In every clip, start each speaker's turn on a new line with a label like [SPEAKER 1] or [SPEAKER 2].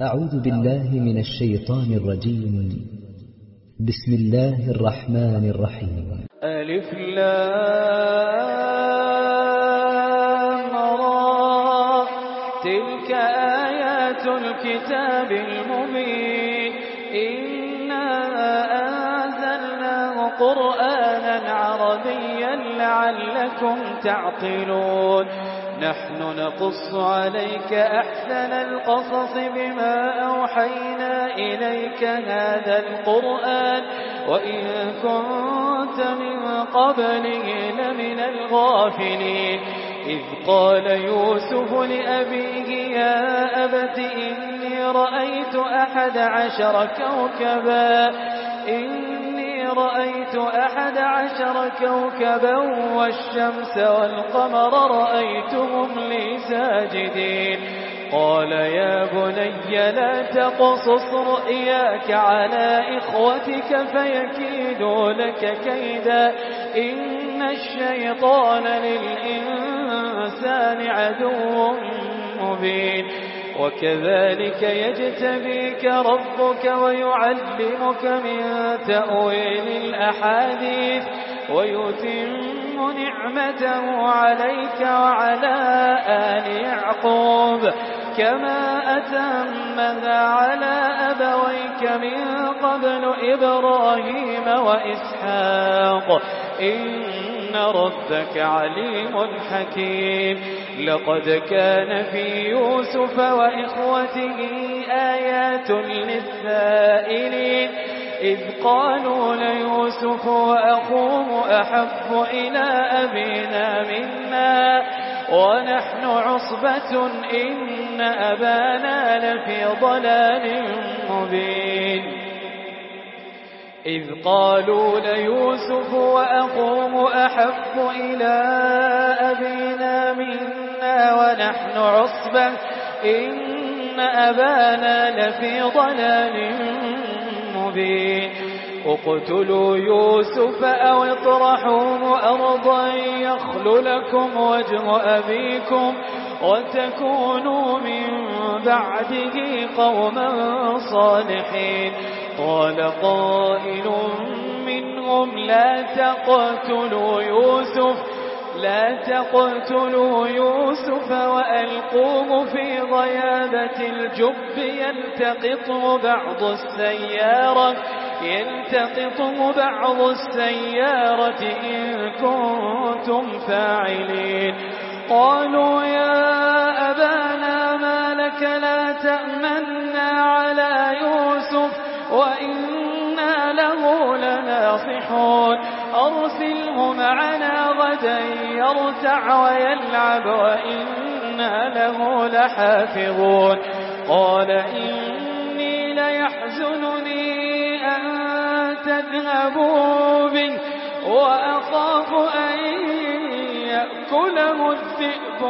[SPEAKER 1] أعوذ بالله من الشيطان الرجيم. بسم الله الرحمن الرحيم.
[SPEAKER 2] ألف لام را تلك آيات الكتاب المبين إنا أنزلناه قرآنا عربيا لعلكم تعقلون نحن نقص عليك أحسن القصص بما أوحينا إليك هذا القرآن وإن كنت من قبله لمن الغافلين إذ قال يوسف لأبيه يا أبت إني رأيت 11 كوكبا والشمس والقمر رأيتهم لي ساجدين قال يا بني لا تقصص رؤياك على إخوتك فيكيدوا لك كيدا إن الشيطان للإنسان عدو مبين وكذلك يجتبيك ربك ويعلمك من تأويل الأحاديث ويتم نعمته عليك وعلى آل يعقوب كما أتمها على أبويك من قبل إبراهيم وإسحاق إن ربك عليم حكيم لقد كان في يوسف وإخوته آيات للسائلين إذ قالوا ليوسف وأخوه أحب إلى أبينا منا ونحن عصبة إن أبانا لفي ضلال مبين إذ قالوا ليوسف وأخوه أحب إلى أبينا منا ونحن عصبة إن أبانا لفي ضلال مبين اقتلوا يوسف أو اطرحوه أرضا يخل لكم وجه أبيكم وتكونوا من بعده قوما صالحين قال قائل منهم لا تقتلوا يوسف وألقوه في غيابة الجب يلتقطه بعض السيارة إن كنتم فاعلين قالوا يا أبانا ما لك لا تأمنا على يوسف وإنا له لناصحون أرسله معنا غدا يرتع ويلعب وإنا له لحافظون قال إني ليحزنني أن تذهبوا به وأخاف أن يأكله الذئب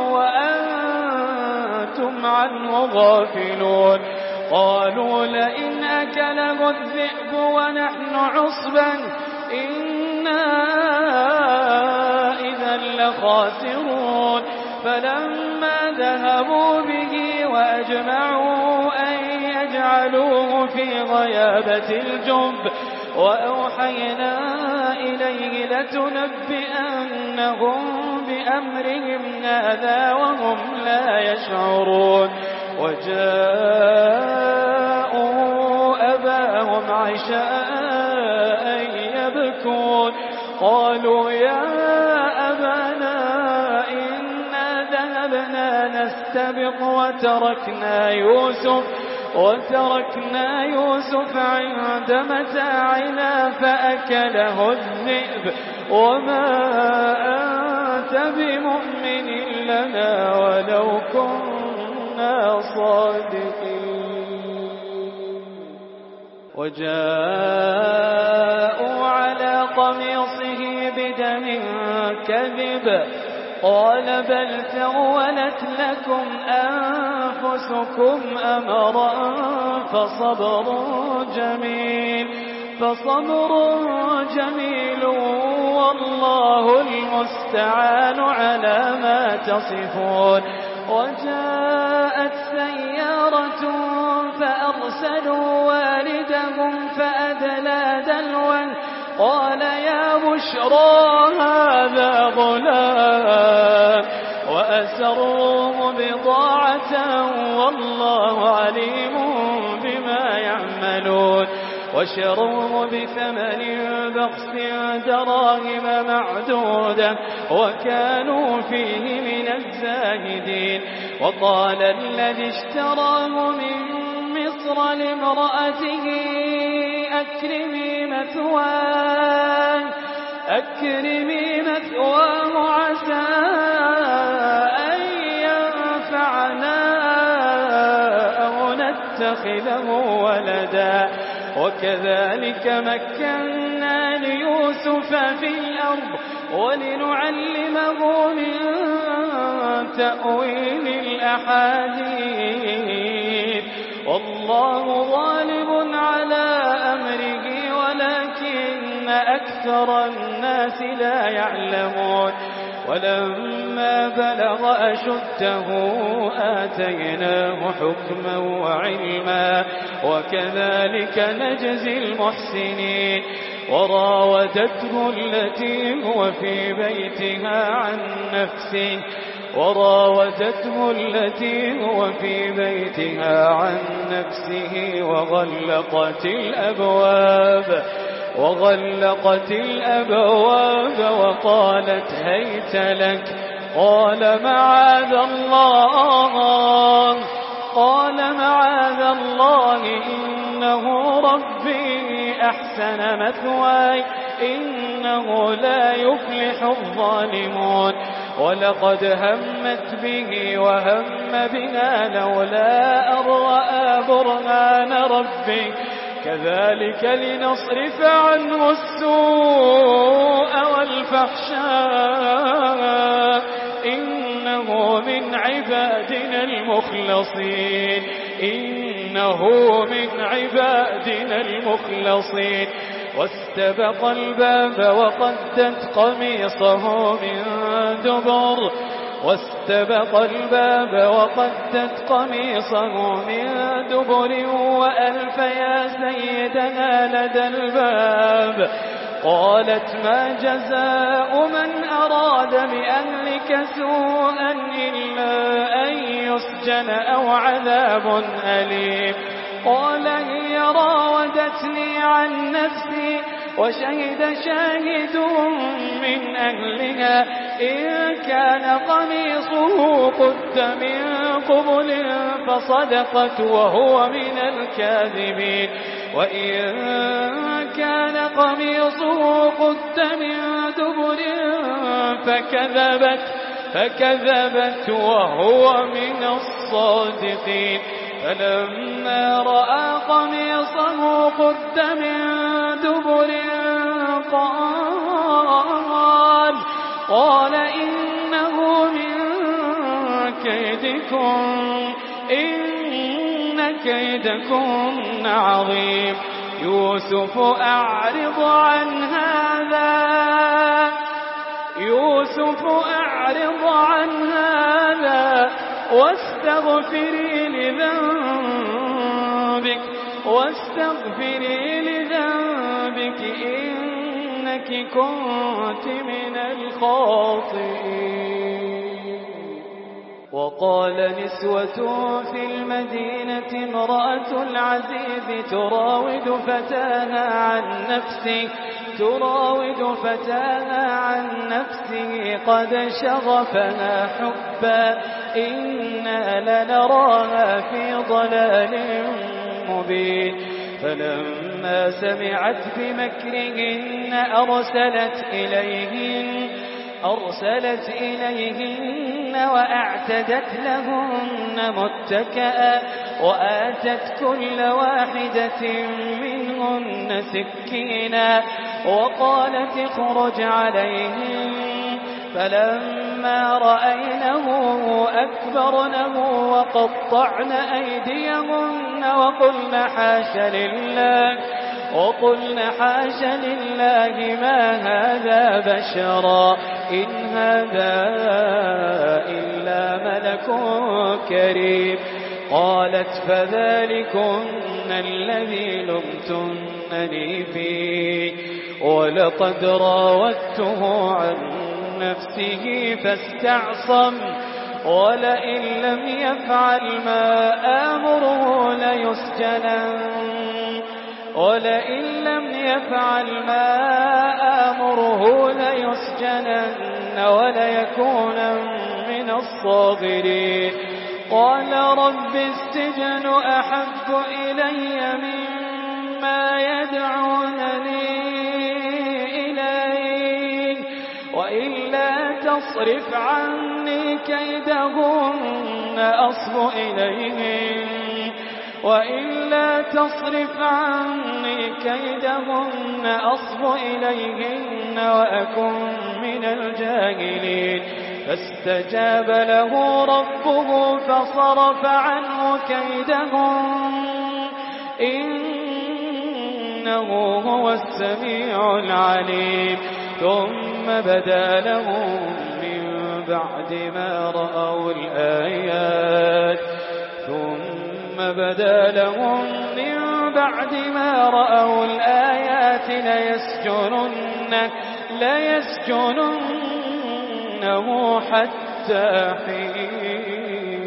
[SPEAKER 2] وأنتم عنه غافلون قالوا لئن أكله الذئب ونحن عصبا إنا إذا لخاسرون فلما ذهبوا به وأجمعوا أن يجعلوه في غيابة الجب وأوحينا إليه لتنبئنهم بأمرهم هذا وهم لا يشعرون وجاءوا أباهم عشاء يبكون قالوا يا أبانا إنا ذهبنا نستبق وتركنا يوسف عند متاعنا فأكله الذئب وما أنت بمؤمن لنا ولو كنا صادقين وجاءوا على قميصه بدم كذب قال بل سولت لكم أنفسكم أمرا فصبر جميل والله المستعان على ما تصفون وجاءت سيارة فأرسلوا واردهم فأدلى دلوا قال يا بشرى هذا غلام وأسروه بضاعة والله عليم بما يعملون وشروه بثمن بخس دراهم معدودة وكانوا فيه من الزاهدين وقال الذي اشتراه من مصر لامرأته أكرمي مثواه عسى أن ينفعنا أو نتخذه ولدا وكذلك مكنا ليوسف في الأرض ولنعلمه من تأويل الأحاديث والله غالب على أمره ولكن أكثر الناس لا يعلمون ولما بلغ أشده آتيناه حكما وعلما وكذلك نجزي المحسنين وراودته التي هو في بيتها عن نفسه وغلقت الأبواب وقالت هيت لك قال معاذ الله إنه ربي أحسن مثواي إنه لا يفلح الظالمون ولقد همت به وهم بها لولا أن رأى برهان ربه كذلك لنصرف عنه السوء والفحشاء إنه من عبادنا المخلصين واستبق الباب وقدت قميصه من دبر وألف يا سيدنا لدى الباب قالت ما جزاء من أراد بأهلك سوءا إلا أن يسجن أو عذاب أليم قال هي راودتني عن نفسي وشهد شاهد من أهلها إن كان قميصه قد من قبل فصدقت وهو من الكاذبين وإن كان قميصه قد من دبر فكذبت وهو من الصادقين فلما رأى قميصه قد من دبر قال إنه من كيدكم إن كيدكن عظيم يوسف أعرض عن هذا واستغفري لذنبك إنك كنت من الخاطئين وقال نسوة في المدينة امرأة العزيز تراود فتاها عن نفسه قد شغفها حبا إنا لنراها في ضلال مبين فلما سمعت بمكرهن أرسلت إليهن وأعتدت لهن متكئا وآتت كل واحدة منهن سكينا وقالت اخرج عليهن فلما رأينه أكبرنه وقطعن أيديهن وقلن حاش لله ما هذا بشرا إن هذا إلا ملك كريم. قالت فذلكن الذي لمتنني فيه ولقد راودته عن نفسه فاستعصم ولئن لم يفعل ما آمره ليسجنن وليكون من الصاغرين. قال رب السجن أحب إلي مما يدعونني إليه وإلا تصرف عني كيدهن أصب إليهن وأكن من الجاهلين. فاستجاب له ربه فصرف عنه كيدهم إنه هو السميع العليم. ثم بدا لهم من بعد ما رأوا الآيات ليسجننه حتى حين.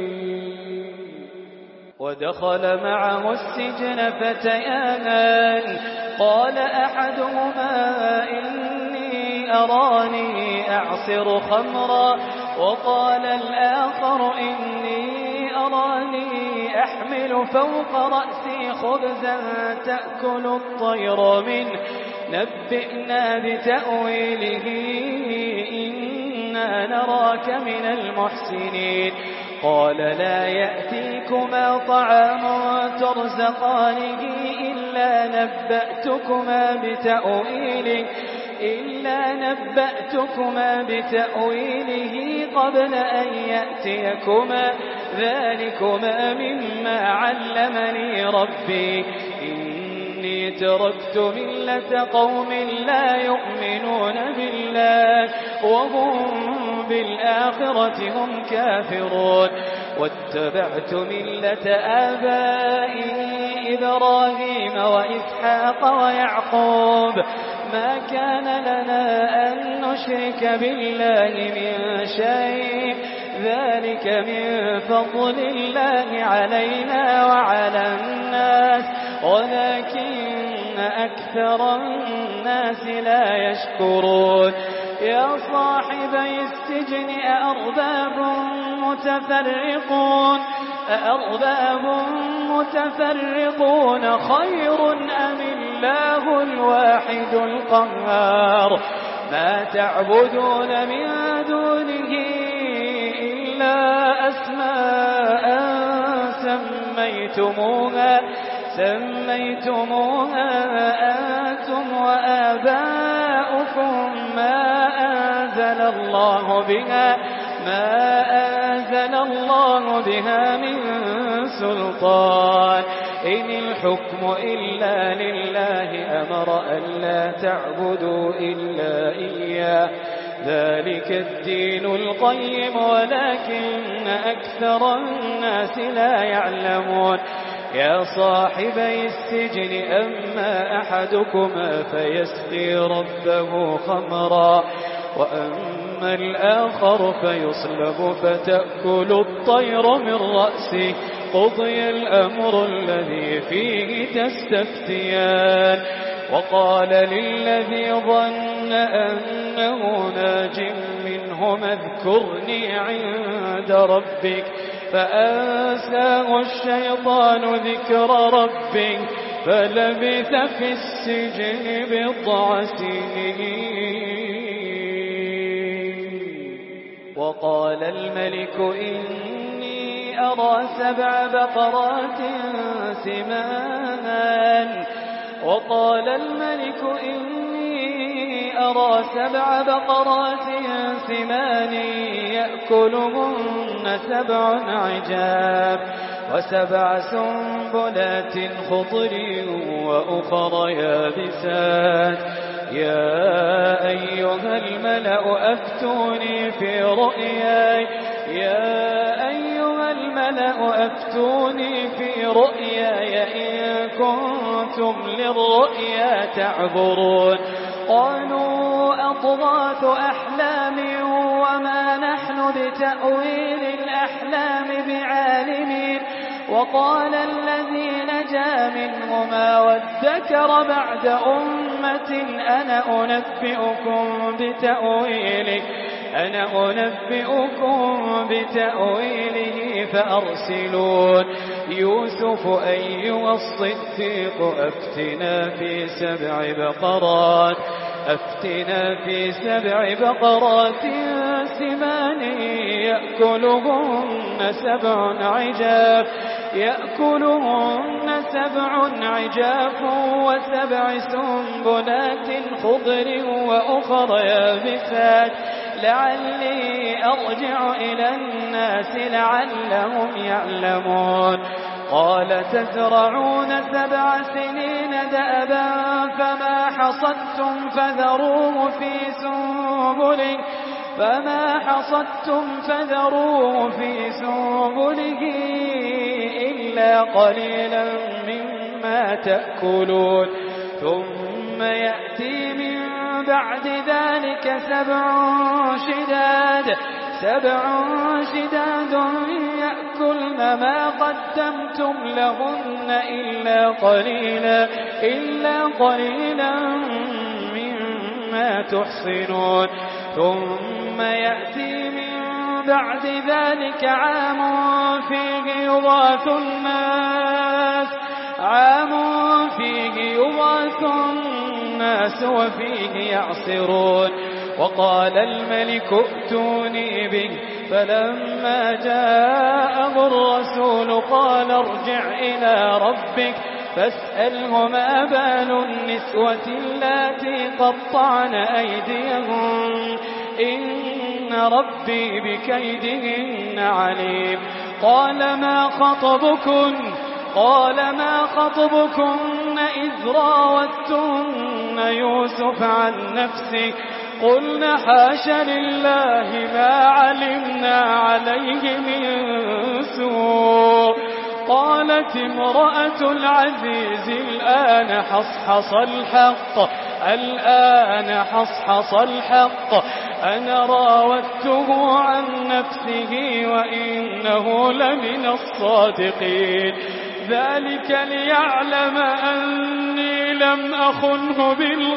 [SPEAKER 2] ودخل معه السجن فتيان قال أحدهما إني أراني أعصر خمرا وقال الآخر إني أراني أحمل فوق رأسي خبزا تأكل الطير منه نبئنا بتأويله إنا نراك من المحسنين. قال لا يأتيكما طعام ترزقانه إلا نبأتكما بتأويله قبل أن يأتيكما ذلكما مما علمني ربي إني تركت ملة قوم لا يؤمنون بالله وهم بالآخرة هم كافرون واتبعت ملة آبائي إبراهيم وإسحاق ويعقوب ما كان لنا أن نشرك بالله من شيء ذلك من فضل الله علينا وعلى الناس ولكن أكثر الناس لا يشكرون. يا صاحبي السجن أأرباب متفرقون خير أم الله الواحد القهار ما تعبدون من دونه إلا أسماء سميتموها أنتم وآباؤكم ما أنزل الله بها من سلطان إن الحكم إلا لله أمر ألا تعبدوا إلا إياه ذلك الدين القيم ولكن أكثر الناس لا يعلمون. يا صاحبي السجن أما أحدكما فيسقي ربه خمرا وأما الآخر فيصلب فتأكل الطير من رأسه قضي الأمر الذي فيه تستفتيان. وقال للذي ظن أنه ناج منهما اذكرني عند ربك فأنساه الشيطان ذكر ربه فلبث في السجن بضع سنين. وقال الملك إني أرى 7 بقرات سمان يأكلهن 7 عجاف وسبع سنبلات خضر وأخر يابسات يا أيها الملأ أفتوني في رؤياي إن كنتم للرؤيا تعبرون قالوا أضغاث أحلام وما نحن بتأويل الأحلام بعالمين وقال الذي نجا منهما وادكر بعد أمة أنا أنبئكم بتأويله فأرسلون يوسف أيها الصديق أفتنا في سبع بقرات سمان يأكلهن سبع عجاف وسبع سنبلات خضر وأخر يابسات لعلي أرجع إلى الناس لعلهم يعلمون قال تزرعون 7 سنين دأبا فما حصدتم فذروه في سنبله إلا قليلا مما تأكلون ثم يأتي من بعد ذلك 7 شداد يأكلن ما قدمتم لهن إلا قليلا مما تحصنون ثم يأتي من بعد ذلك عام فيه يغاث الناس وفيه يعصرون وقال الملك ائتوني به فلما جاءه الرسول قال ارجع إلى ربك فاسأله ما بال النسوة اللاتي قطعن أيديهن إن ربي بكيدهن عليم قال ما خطبكن إذ راوتن يوسف عن نفسه قلنا حاش لله ما علمنا عليه من سوء قالت امرأة العزيز الآن حصحص الحق أنا راودته عن نفسه وإنه لمن الصادقين ذلك ليعلم أني لم أخنه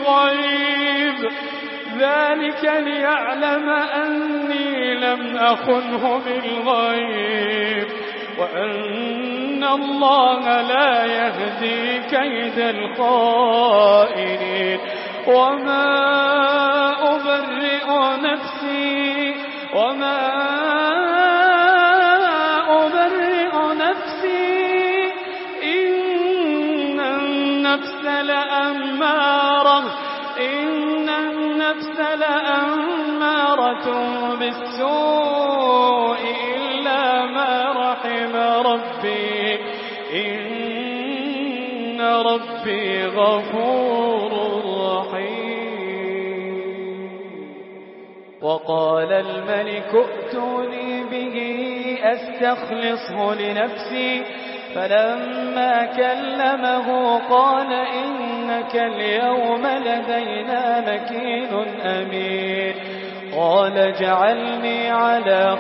[SPEAKER 2] بالغيب وأن الله لا يهدي كيد الخائنين وما أبرئ نفسي إن النفس لأمارة بالسوء إلا ما رحم ربي إن ربي غفور رحيم وقال الملك ائتوني به أستخلصه لنفسي فلما كلمه قال إنك اليوم لدينا مكين أمين قال اجعلني على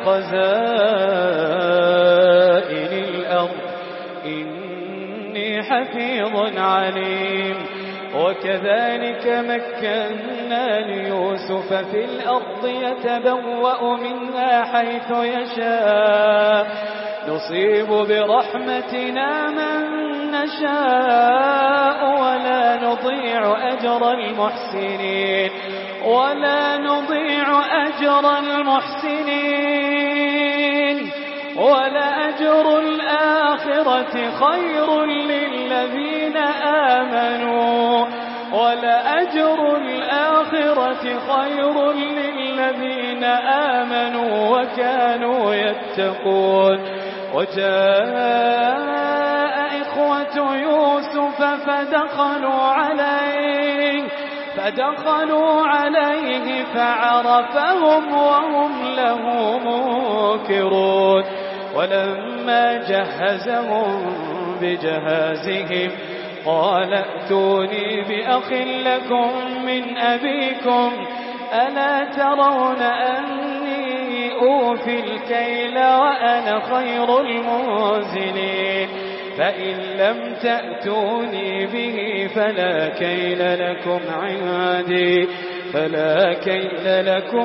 [SPEAKER 2] خزائن الأرض إني حفيظ عليم وكذلك مكنا ليوسف في الأرض يتبوأ منها حيث يشاء نصيب برحمتنا من نشاء ولا نضيع أجر المحسنين ولأجر الآخرة خير للذين آمنوا وكانوا يتقون وجاء إخوة يوسف فدخلوا عليه فعرفهم وهم له منكرون ولما جهزهم بجهازهم قال ائتوني بأخ لكم من أبيكم ألا ترون أني أوفي الكيل وأنا خير المنزلين فإن لم تأتوني به فلا كيل لكم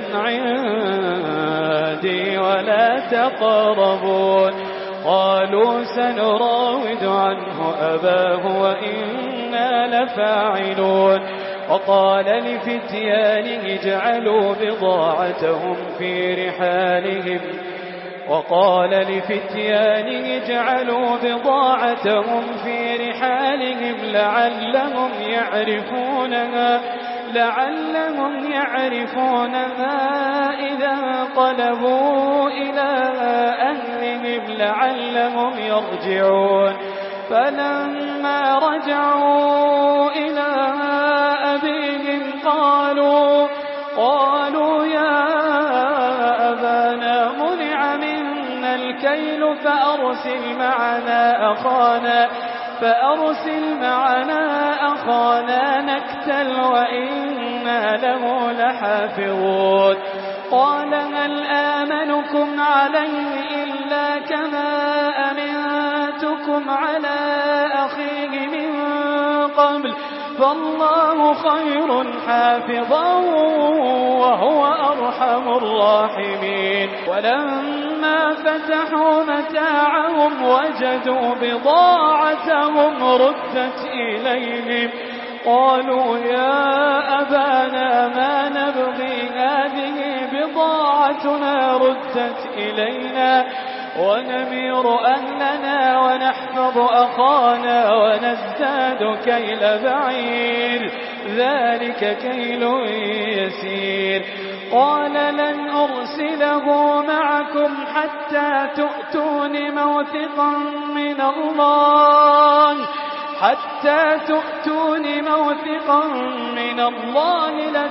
[SPEAKER 2] عندي ولا تقربون قالوا سنراود عنه أباه وإنا لفاعلون وقال لفتيانه اجعلوا بضاعتهم في رحالهم لعلهم يعرفونها إذا انقلبوا إلى أهلهم لعلهم يرجعون فلما رجعوا إلى أبيهم قالوا يا أبانا منع منا الكيل فأرسل معنا أخانا نكتل وإنا له لحافظون قال هل آمنكم عليه إلا كما أمنتكم على أخيه من قبل فالله خير حافظا وهو أرحم الراحمين ولما فتحوا متاعهم وجدوا بضاعتهم ردت إليهم قالوا يا أبانا ما نبغي هذه بضاعتنا ردت إلينا ونمير أهلنا ونحفظ أخانا ونزداد كيل بعير ذلك كيل يسير قال لن أرسله معكم حتى تؤتون موثقا من الله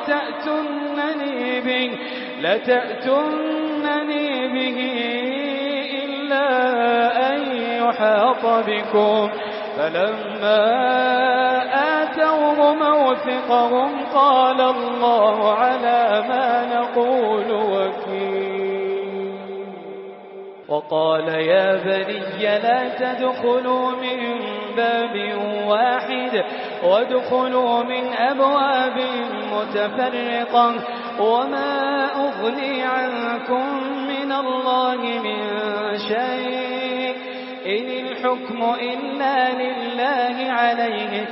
[SPEAKER 2] لتأتونني به إلا أن يحاط بكم فلما آتوه موثقهم قال الله على ما نقول وكيل وقال يا بني لا تدخلوا من باب واحد وادخلوا من أبواب متفرقة وما أغني عنكم من الله من شيء إن الحكم إلا لله عليه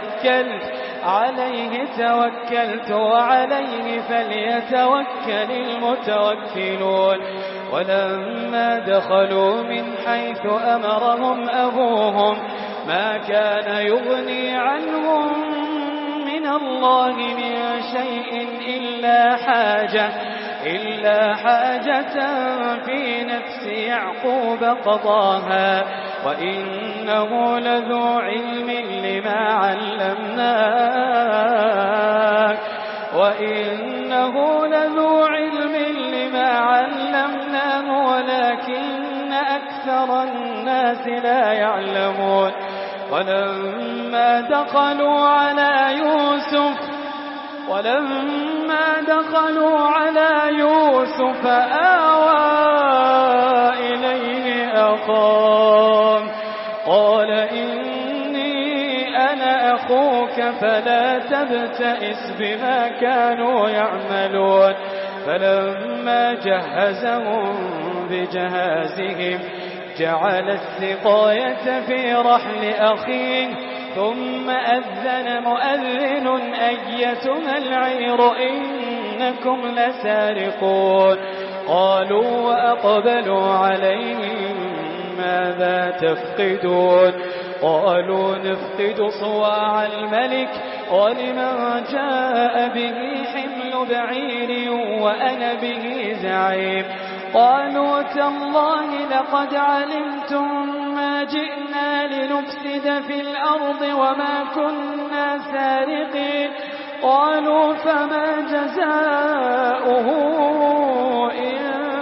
[SPEAKER 2] توكلت وعليه فليتوكل المتوكلون ولما دخلوا من حيث أمرهم أبوهم ما كان يغني عنهم من الله من شيء إلا حاجة في نفس يعقوب قضاها وإنه لذو علم لما علمناه ولكن أكثر الناس لا يعلمون ولما دخلوا على يوسف آوى إليه أخاه قال إني أنا أخوك فلا تبتئس بما كانوا يعملون فلما جهزهم بجهازهم جعل السقاية في رحل أخيه ثم أذن مؤذن أيتها العير إنكم لسارقون قالوا وأقبلوا عليهم ماذا تفقدون قالوا نفقد صواع الملك ولمن جاء به حمل بعير وأنا به زعيم قالوا تالله لقد علمتم ما جئنا لنفسد في الأرض وما كنا سارقين قالوا فما جزاؤه إن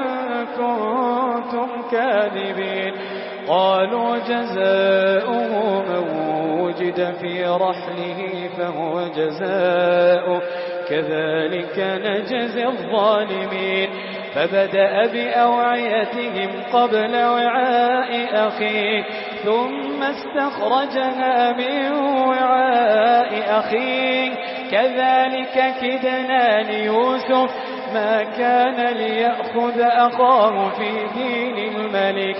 [SPEAKER 2] كنتم كاذبين قالوا جزاؤه من وجد في رحله فهو جزاؤه كذلك نجزي الظالمين فبدأ بأوعيتهم قبل وعاء أخيه ثم استخرجها من وعاء أخيه كذلك كدنا ليوسف ما كان ليأخذ أخاه في دين الملك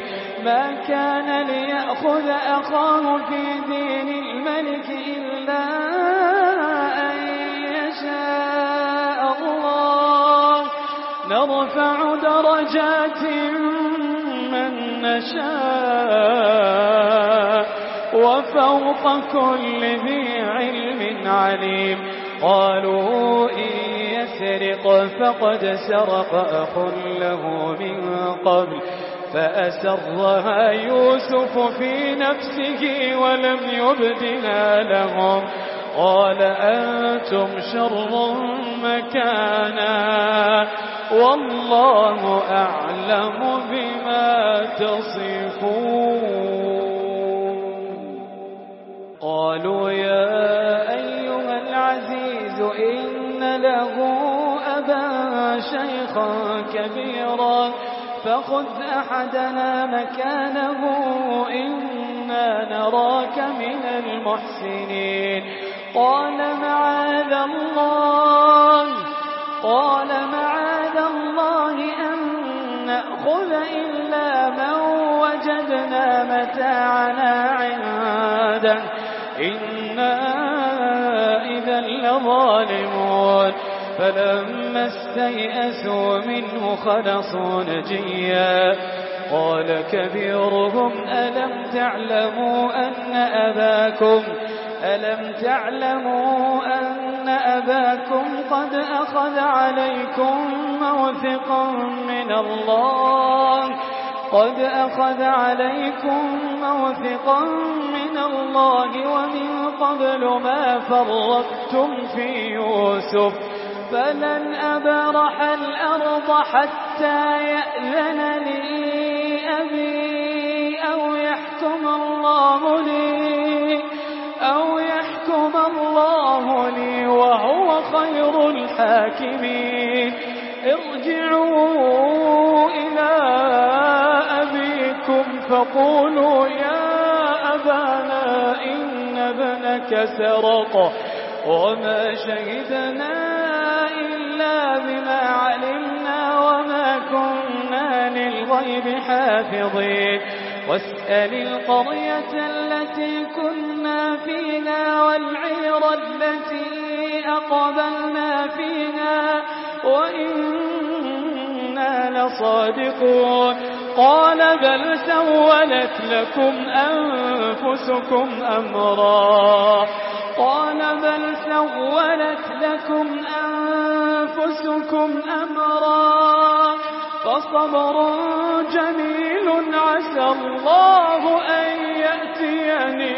[SPEAKER 2] إلا أن يشاء الله نرفع درجات من نشاء وفوق كل ذي علم عليم قالوا إن يسرق فقد سرق أخ له من قبل فأسرها يوسف في نفسه ولم يبدها لهم قال أنتم شر مكانا والله أعلم بما تصفون قالوا يا أيها العزيز إن له أبا شيخا كبيرا فخذ أحدنا مكانه إنا نراك من المحسنين قال معاذ الله أن نأخذ إلا من وجدنا متاعنا عنده إنا إذا لظالمون فلما استيئسوا منه خلصوا نجيا قال كبيرهم ألم تعلموا أن أباكم قد أخذ عليكم موثقا من الله ومن قبل ما فرطتم في يوسف فلن أبرح الأرض حتى يأذن لي أبي أو يحكم الله لي وهو خير الحاكمين ارجعوا إلى أبيكم فقولوا يا أبانا إن ابنك سرق وما شهدنا إلا بما علمنا وما كنا للغيب حافظين واسأل القرية التي كنا فيها والعير التي أقبلنا فيها وإنا لصادقون قال بل سولت لكم أنفسكم أمرا فصبر جميل عسى الله أن يأتيني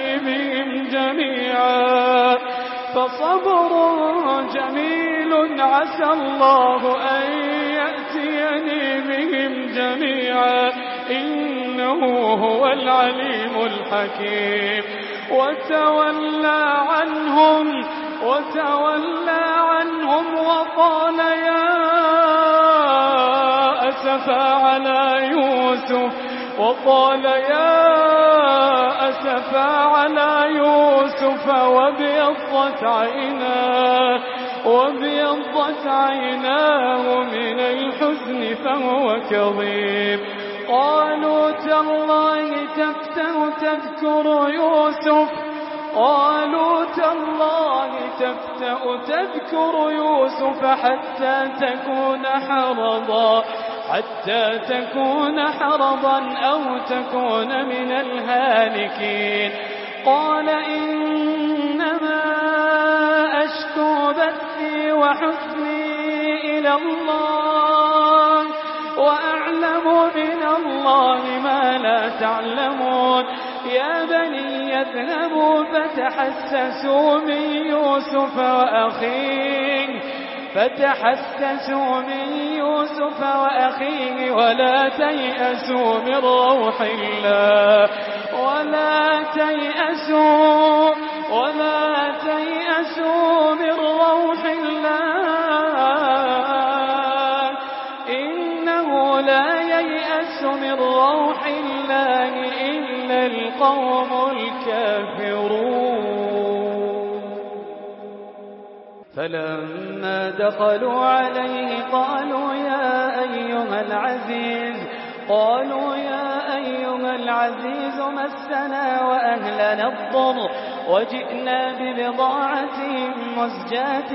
[SPEAKER 2] بهم جميعا إنه هو العليم الحكيم وتولى عنهم وقال يا أسفا على يوسف وابيضت عيناه من الحزن فهو كظيم قالوا تالله تذكر يوسف حتى تكون حرضا أو تكون من الهالكين قال إنما أشكو بثي وحزني إلى الله وأعلم الله ما لا تعلمون يا بني اذهبوا فتحسسوا من يوسف وأخيه ولا تيأسوا من روح الله إنه لا ييأس من روح الله إلا القوم الكافرون. فلما دخلوا عليه قالوا يا أيها العزيز مسنا وأهلنا الضر وجئنا ببضاعة مزجاة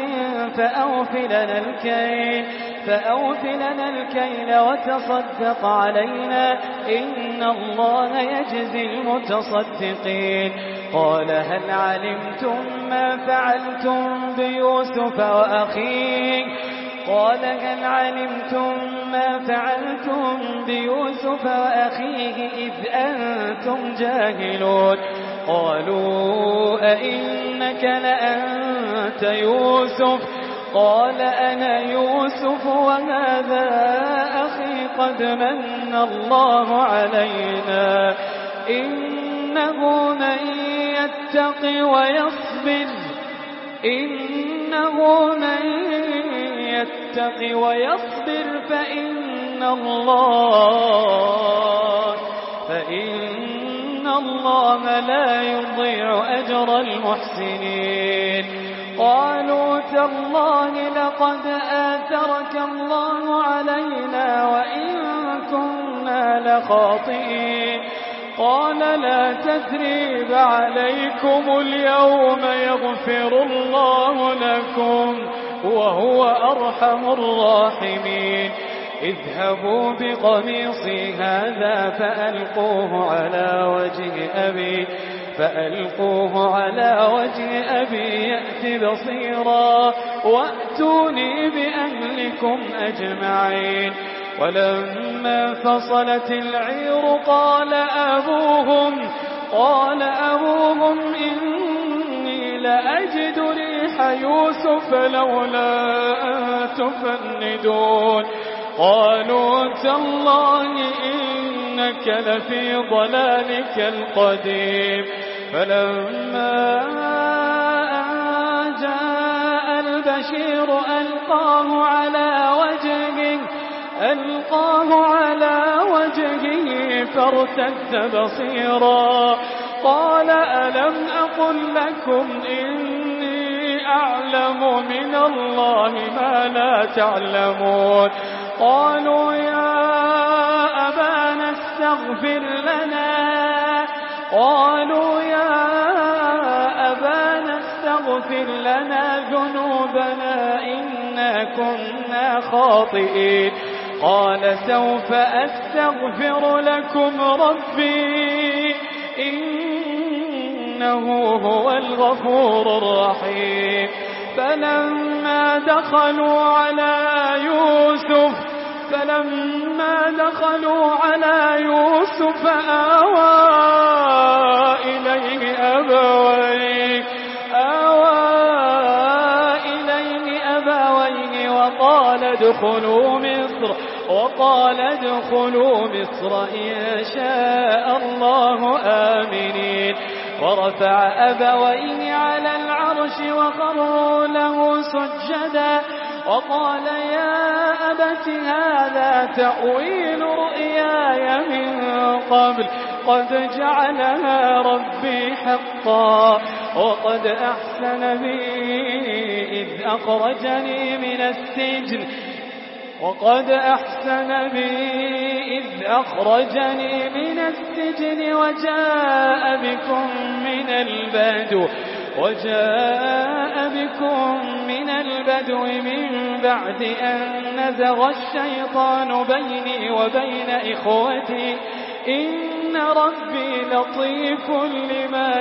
[SPEAKER 2] فأوف لنا الكيل وتصدق علينا إن الله يجزي المتصدقين. قال هل علمتم ما فعلتم بيوسف وأخيه إذ أنتم جاهلون. قالوا أئنك لأنت يوسف؟ قال أنا يوسف وهذا أخي قد من الله علينا إنه من يتق ويصبر فإن الله لا يضيع أجر المحسنين. قالوا تالله لقد آثرك الله علينا وإن كنا لخاطئين. قال لا تثريب عليكم اليوم يغفر الله لكم وهو أرحم الراحمين. اذهبوا بقميصي هذا فألقوه على وجه أبي يأت بصيرا وأتوني بأهلكم أجمعين. ولما فصلت العير قال أبوهم إني لأجد ريح يوسف لولا أن تفندون. قالوا تالله إنك لفي ضلالك القديم. فلما جاء البشير ألقاه على وجهه فارتد بصيرا. قال ألم أقل لكم إني أعلم من الله ما لا تعلمون. قالوا يا أبانا استغفر لنا ذنوبنا إنا كنا خاطئين. قال سوف أستغفر لكم ربي إنه هو الغفور الرحيم. فلما دخلوا على يوسف آوى إليه أبويه وقال ادخلوا مصر إن شاء الله آمنين. ورفع أبويه على العرش وخروا له سجدا وقال يا أبت هذا تأويل رؤياي من قبل قد جعلها ربي حقا وقد أحسن بي إذ أخرجني من السجن وجاء بكم من البدو من بعد أن نزغ الشيطان بيني وبين إخوتي إن ربي لطيف لما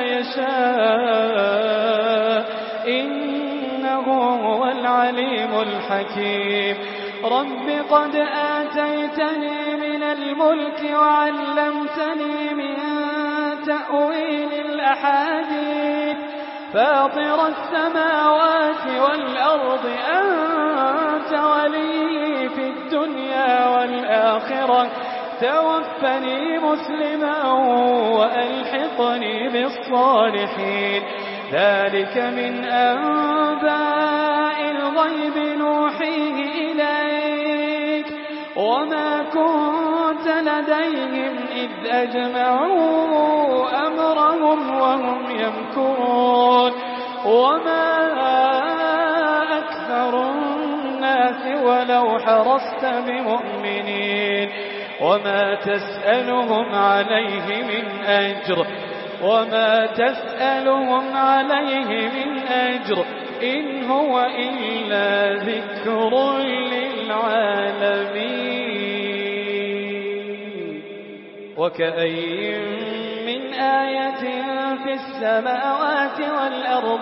[SPEAKER 2] يشاء إنه هو العليم الحكيم. رب قد آتيتني من الملك وعلمتني من تأويل الأحاديث فاطر السماوات والأرض أنت ولي في الدنيا والآخرة توفني مسلما وألحقني بالصالحين ذلك من أنباء الغيب نوحيه إليك وما كنت لديهم إذ أجمعوا أمرهم وهم يمكرون وما أكثر الناس ولو حرصت بمؤمنين وما تسألهم عليه من أجر إن هو إلا ذكر للعالمين وكأي من آية في السماوات والأرض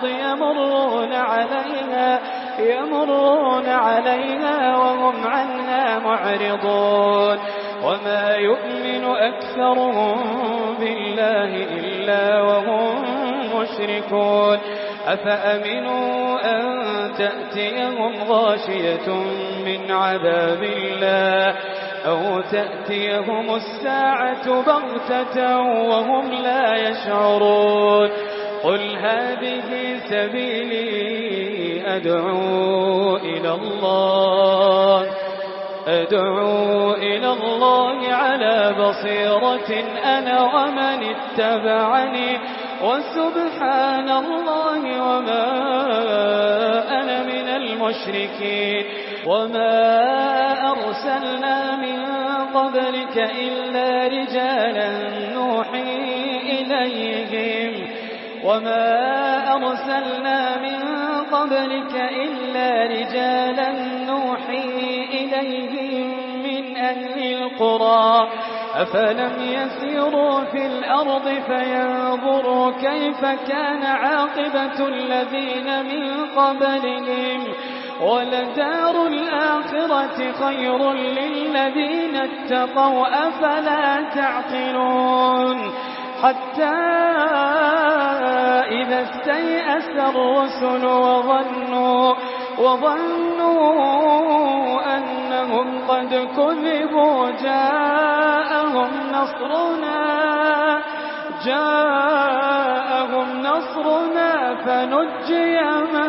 [SPEAKER 2] يمرون عليها وهم عنها معرضون وما يؤمن أكثرهم بالله إلا وهم مشركون أفأمنوا أن تأتيهم غاشية من عذاب الله أو تأتيهم الساعة بغتة وهم لا يشعرون قل هذه سبيلي أدعو إلى الله على بصيرة أنا ومن اتبعني وسبحان الله وما أنا من المشركين وما أرسلنا من قبلك إلا رجالا نوحي إليهم من أهل القرى أفلم يسيروا في الأرض فينظروا كيف كان عاقبة الذين من قبلهم ولدار الآخرة خير للذين اتقوا أفلا تعقلون حتى إذا استيأس الرسل وظنوا أنهم قد كذبوا جاءهم نصرنا فنجي من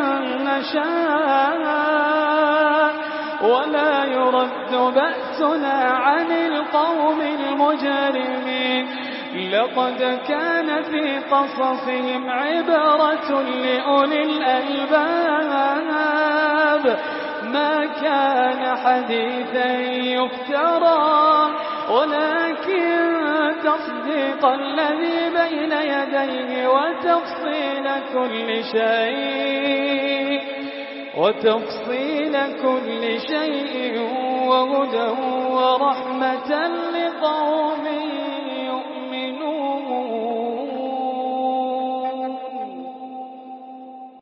[SPEAKER 2] نشاء ولا يرد بأسنا عن القوم المجرمين لقد كان في قصصهم عبرة لأولي الألباب ما كان حديثا يفترى ولكن تصديق الذي بين يديه وتفصيل كل شيء وهدى ورحمة لقوم